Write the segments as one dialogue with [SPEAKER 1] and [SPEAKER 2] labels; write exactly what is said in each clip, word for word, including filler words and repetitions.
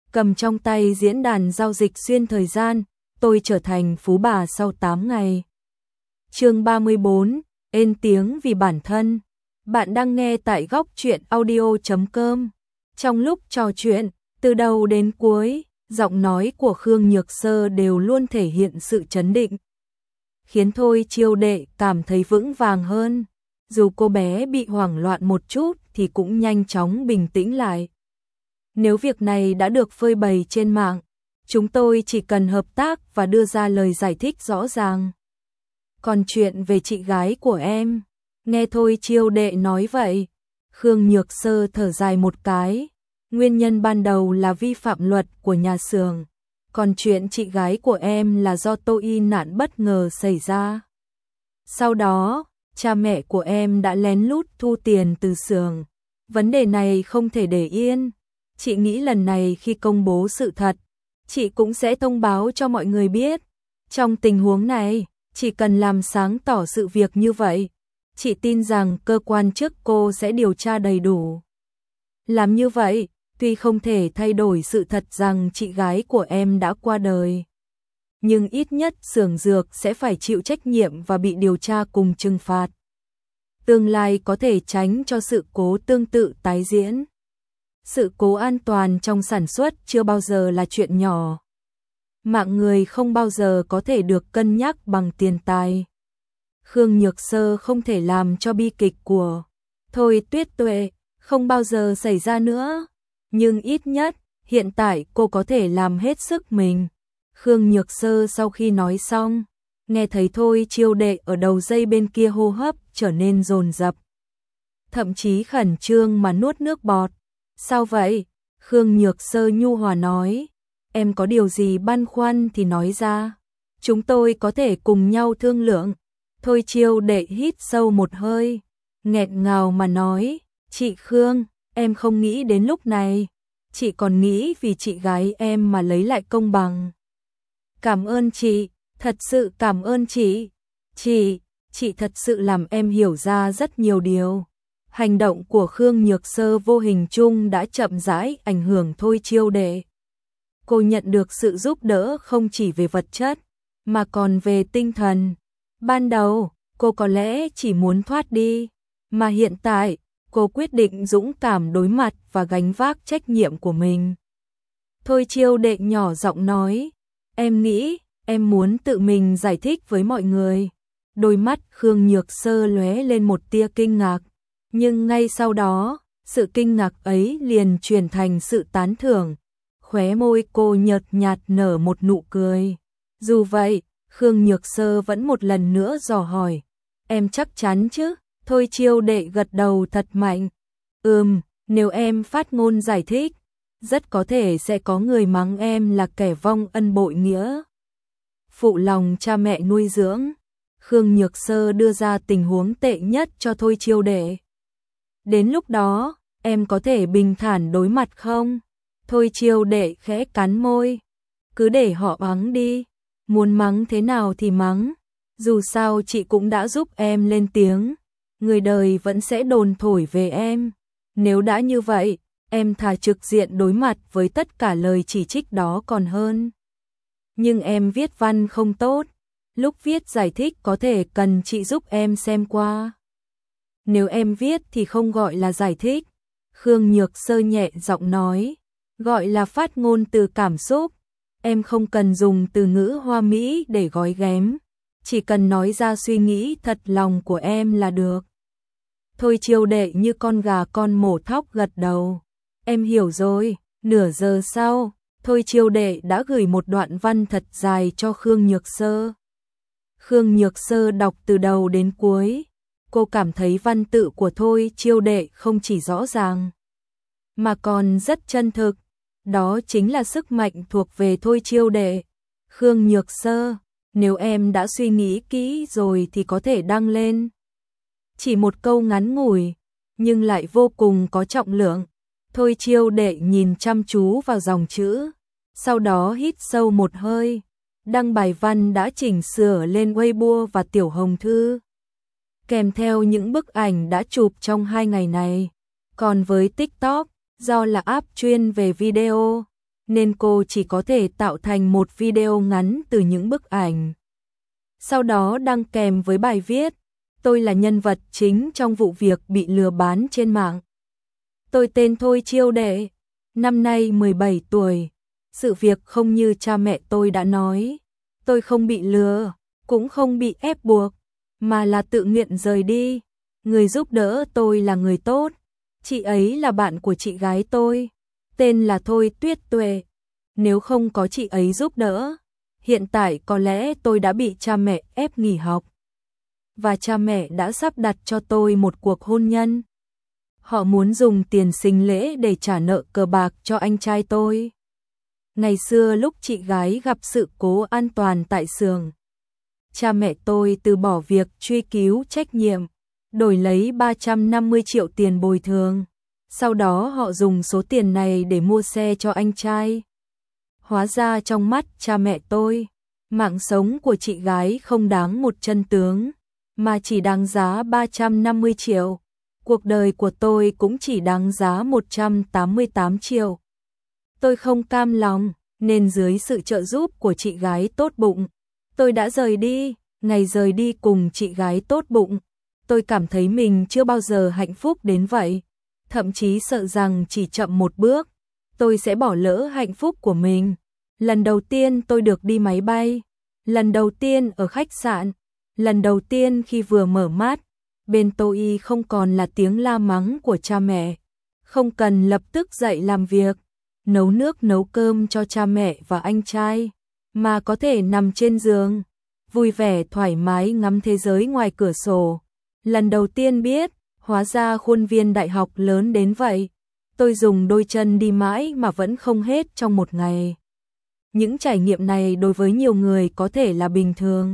[SPEAKER 1] cầm trong tay diễn đàn giao dịch xuyên thời gian, tôi trở thành phú bà sau tám ngày. Chương ba mươi bốn, ên tiếng vì bản thân. Bạn đang nghe tại góc truyện audio chấm com. Trong lúc trò chuyện, từ đầu đến cuối, giọng nói của Khương Nhược Sơ đều luôn thể hiện sự trấn định, khiến Thôi Chiêu Đệ cảm thấy vững vàng hơn. Dù cô bé bị hoảng loạn một chút thì cũng nhanh chóng bình tĩnh lại. Nếu việc này đã được phơi bày trên mạng, chúng tôi chỉ cần hợp tác và đưa ra lời giải thích rõ ràng. Còn chuyện về chị gái của em, nghe Thôi Chiêu Đệ nói vậy, Khương Nhược Sơ thở dài một cái. Nguyên nhân ban đầu là vi phạm luật của nhà xưởng, còn chuyện chị gái của em là do tôi nạn bất ngờ xảy ra. Sau đó, cha mẹ của em đã lén lút thu tiền từ xưởng. Vấn đề này không thể để yên. Chị nghĩ lần này khi công bố sự thật, chị cũng sẽ thông báo cho mọi người biết. Trong tình huống này, chỉ cần làm sáng tỏ sự việc như vậy, chị tin rằng cơ quan chức cô sẽ điều tra đầy đủ. Làm như vậy, tuy không thể thay đổi sự thật rằng chị gái của em đã qua đời, nhưng ít nhất xưởng dược sẽ phải chịu trách nhiệm và bị điều tra cùng trừng phạt. Tương lai có thể tránh cho sự cố tương tự tái diễn. Sự cố an toàn trong sản xuất chưa bao giờ là chuyện nhỏ. Mạng người không bao giờ có thể được cân nhắc bằng tiền tài. Khương Nhược Sơ không thể làm cho bi kịch của Thôi Tuyết Tuệ không bao giờ xảy ra nữa. Nhưng ít nhất, hiện tại cô có thể làm hết sức mình. Khương Nhược Sơ sau khi nói xong, nghe thấy Thôi Chiêu Đệ ở đầu dây bên kia hô hấp trở nên dồn dập, thậm chí khẩn trương mà nuốt nước bọt. Sao vậy? Khương Nhược Sơ nhu hòa nói. Em có điều gì băn khoăn thì nói ra. Chúng tôi có thể cùng nhau thương lượng. Thôi Chiêu Đệ hít sâu một hơi, nghẹn ngào mà nói. Chị Khương, em không nghĩ đến lúc này. Chị còn nghĩ vì chị gái em mà lấy lại công bằng. Cảm ơn chị, thật sự cảm ơn chị. Chị, chị thật sự làm em hiểu ra rất nhiều điều. Hành động của Khương Nhược Sơ vô hình chung đã chậm rãi ảnh hưởng Thôi Chiêu Đệ. Cô nhận được sự giúp đỡ không chỉ về vật chất, mà còn về tinh thần. Ban đầu, cô có lẽ chỉ muốn thoát đi, mà hiện tại, cô quyết định dũng cảm đối mặt và gánh vác trách nhiệm của mình. Thôi Chiêu Đệ nhỏ giọng nói, em nghĩ, em muốn tự mình giải thích với mọi người. Đôi mắt Khương Nhược Sơ lóe lên một tia kinh ngạc, nhưng ngay sau đó, sự kinh ngạc ấy liền chuyển thành sự tán thưởng. Khóe môi cô nhợt nhạt nở một nụ cười. Dù vậy, Khương Nhược Sơ vẫn một lần nữa dò hỏi, em chắc chắn chứ? Thôi Chiêu Đệ gật đầu thật mạnh. Ừm, nếu em phát ngôn giải thích, rất có thể sẽ có người mắng em là kẻ vong ân bội nghĩa, phụ lòng cha mẹ nuôi dưỡng. Khương Nhược Sơ đưa ra tình huống tệ nhất cho Thôi Chiêu Đệ. Đến lúc đó, em có thể bình thản đối mặt không? Thôi Chiêu Đệ khẽ cắn môi. Cứ để họ mắng đi, muốn mắng thế nào thì mắng. Dù sao chị cũng đã giúp em lên tiếng, người đời vẫn sẽ đồn thổi về em. Nếu đã như vậy, em thà trực diện đối mặt với tất cả lời chỉ trích đó còn hơn. Nhưng em viết văn không tốt, lúc viết giải thích có thể cần chị giúp em xem qua. Nếu em viết thì không gọi là giải thích. Khương Nhược Sơ nhẹ giọng nói, gọi là phát ngôn từ cảm xúc. Em không cần dùng từ ngữ hoa mỹ để gói ghém, chỉ cần nói ra suy nghĩ thật lòng của em là được. Thôi Chiêu Đệ như con gà con mổ thóc gật đầu. Em hiểu rồi. Nửa giờ sau, Thôi Chiêu Đệ đã gửi một đoạn văn thật dài cho Khương Nhược Sơ. Khương Nhược Sơ đọc từ đầu đến cuối. Cô cảm thấy văn tự của Thôi Chiêu Đệ không chỉ rõ ràng, mà còn rất chân thực. Đó chính là sức mạnh thuộc về Thôi Chiêu Đệ. Khương Nhược Sơ, nếu em đã suy nghĩ kỹ rồi thì có thể đăng lên. Chỉ một câu ngắn ngủi, nhưng lại vô cùng có trọng lượng. Thôi Chiêu Đệ nhìn chăm chú vào dòng chữ, sau đó hít sâu một hơi. Đăng bài văn đã chỉnh sửa lên Weibo và Tiểu Hồng Thư, kèm theo những bức ảnh đã chụp trong hai ngày này. Còn với TikTok, do là app chuyên về video, nên cô chỉ có thể tạo thành một video ngắn từ những bức ảnh. Sau đó đăng kèm với bài viết, tôi là nhân vật chính trong vụ việc bị lừa bán trên mạng. Tôi tên Thôi Chiêu Đệ, năm nay mười bảy tuổi. Sự việc không như cha mẹ tôi đã nói. Tôi không bị lừa, cũng không bị ép buộc, mà là tự nguyện rời đi. Người giúp đỡ tôi là người tốt. Chị ấy là bạn của chị gái tôi, tên là Thôi Tuyết Tuệ. Nếu không có chị ấy giúp đỡ, hiện tại có lẽ tôi đã bị cha mẹ ép nghỉ học. Và cha mẹ đã sắp đặt cho tôi một cuộc hôn nhân. Họ muốn dùng tiền sinh lễ để trả nợ cờ bạc cho anh trai tôi. Ngày xưa lúc chị gái gặp sự cố an toàn tại xưởng, cha mẹ tôi từ bỏ việc truy cứu trách nhiệm, đổi lấy ba trăm năm mươi triệu tiền bồi thường. Sau đó họ dùng số tiền này để mua xe cho anh trai. Hóa ra trong mắt cha mẹ tôi, mạng sống của chị gái không đáng một chân tướng, mà chỉ đáng giá ba trăm năm mươi triệu. Cuộc đời của tôi cũng chỉ đáng giá một trăm tám mươi tám triệu. Tôi không cam lòng, nên dưới sự trợ giúp của chị gái tốt bụng, tôi đã rời đi. Ngày rời đi cùng chị gái tốt bụng, tôi cảm thấy mình chưa bao giờ hạnh phúc đến vậy. Thậm chí sợ rằng chỉ chậm một bước, tôi sẽ bỏ lỡ hạnh phúc của mình. Lần đầu tiên tôi được đi máy bay, lần đầu tiên ở khách sạn, lần đầu tiên khi vừa mở mắt, bên tôi không còn là tiếng la mắng của cha mẹ, không cần lập tức dậy làm việc, nấu nước nấu cơm cho cha mẹ và anh trai, mà có thể nằm trên giường, vui vẻ thoải mái ngắm thế giới ngoài cửa sổ. Lần đầu tiên biết, hóa ra khuôn viên đại học lớn đến vậy. Tôi dùng đôi chân đi mãi mà vẫn không hết trong một ngày. Những trải nghiệm này đối với nhiều người có thể là bình thường.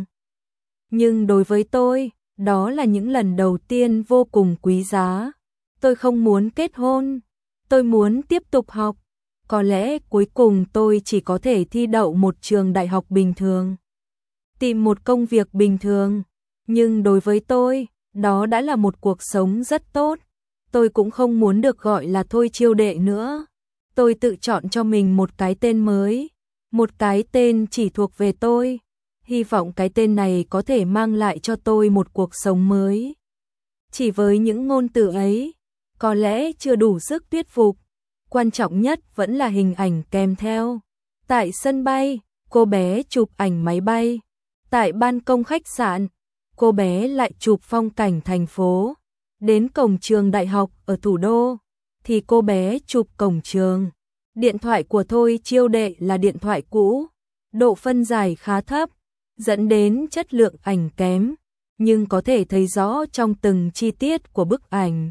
[SPEAKER 1] Nhưng đối với tôi, đó là những lần đầu tiên vô cùng quý giá. Tôi không muốn kết hôn, tôi muốn tiếp tục học. Có lẽ cuối cùng tôi chỉ có thể thi đậu một trường đại học bình thường, tìm một công việc bình thường. Nhưng đối với tôi, đó đã là một cuộc sống rất tốt. Tôi cũng không muốn được gọi là Thôi Chiêu Đệ nữa. Tôi tự chọn cho mình một cái tên mới, một cái tên chỉ thuộc về tôi. Hy vọng cái tên này có thể mang lại cho tôi một cuộc sống mới. Chỉ với những ngôn từ ấy, có lẽ chưa đủ sức thuyết phục. Quan trọng nhất vẫn là hình ảnh kèm theo. Tại sân bay, cô bé chụp ảnh máy bay. Tại ban công khách sạn, cô bé lại chụp phong cảnh thành phố. Đến cổng trường đại học ở thủ đô, thì cô bé chụp cổng trường. Điện thoại của Thôi Chiêu Đệ là điện thoại cũ, độ phân giải khá thấp, dẫn đến chất lượng ảnh kém, nhưng có thể thấy rõ trong từng chi tiết của bức ảnh.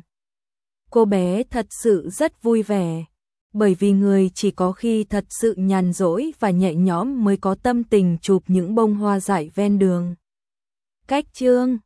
[SPEAKER 1] Cô bé thật sự rất vui vẻ, bởi vì người chỉ có khi thật sự nhàn rỗi và nhẹ nhõm mới có tâm tình chụp những bông hoa dại ven đường. Cách chương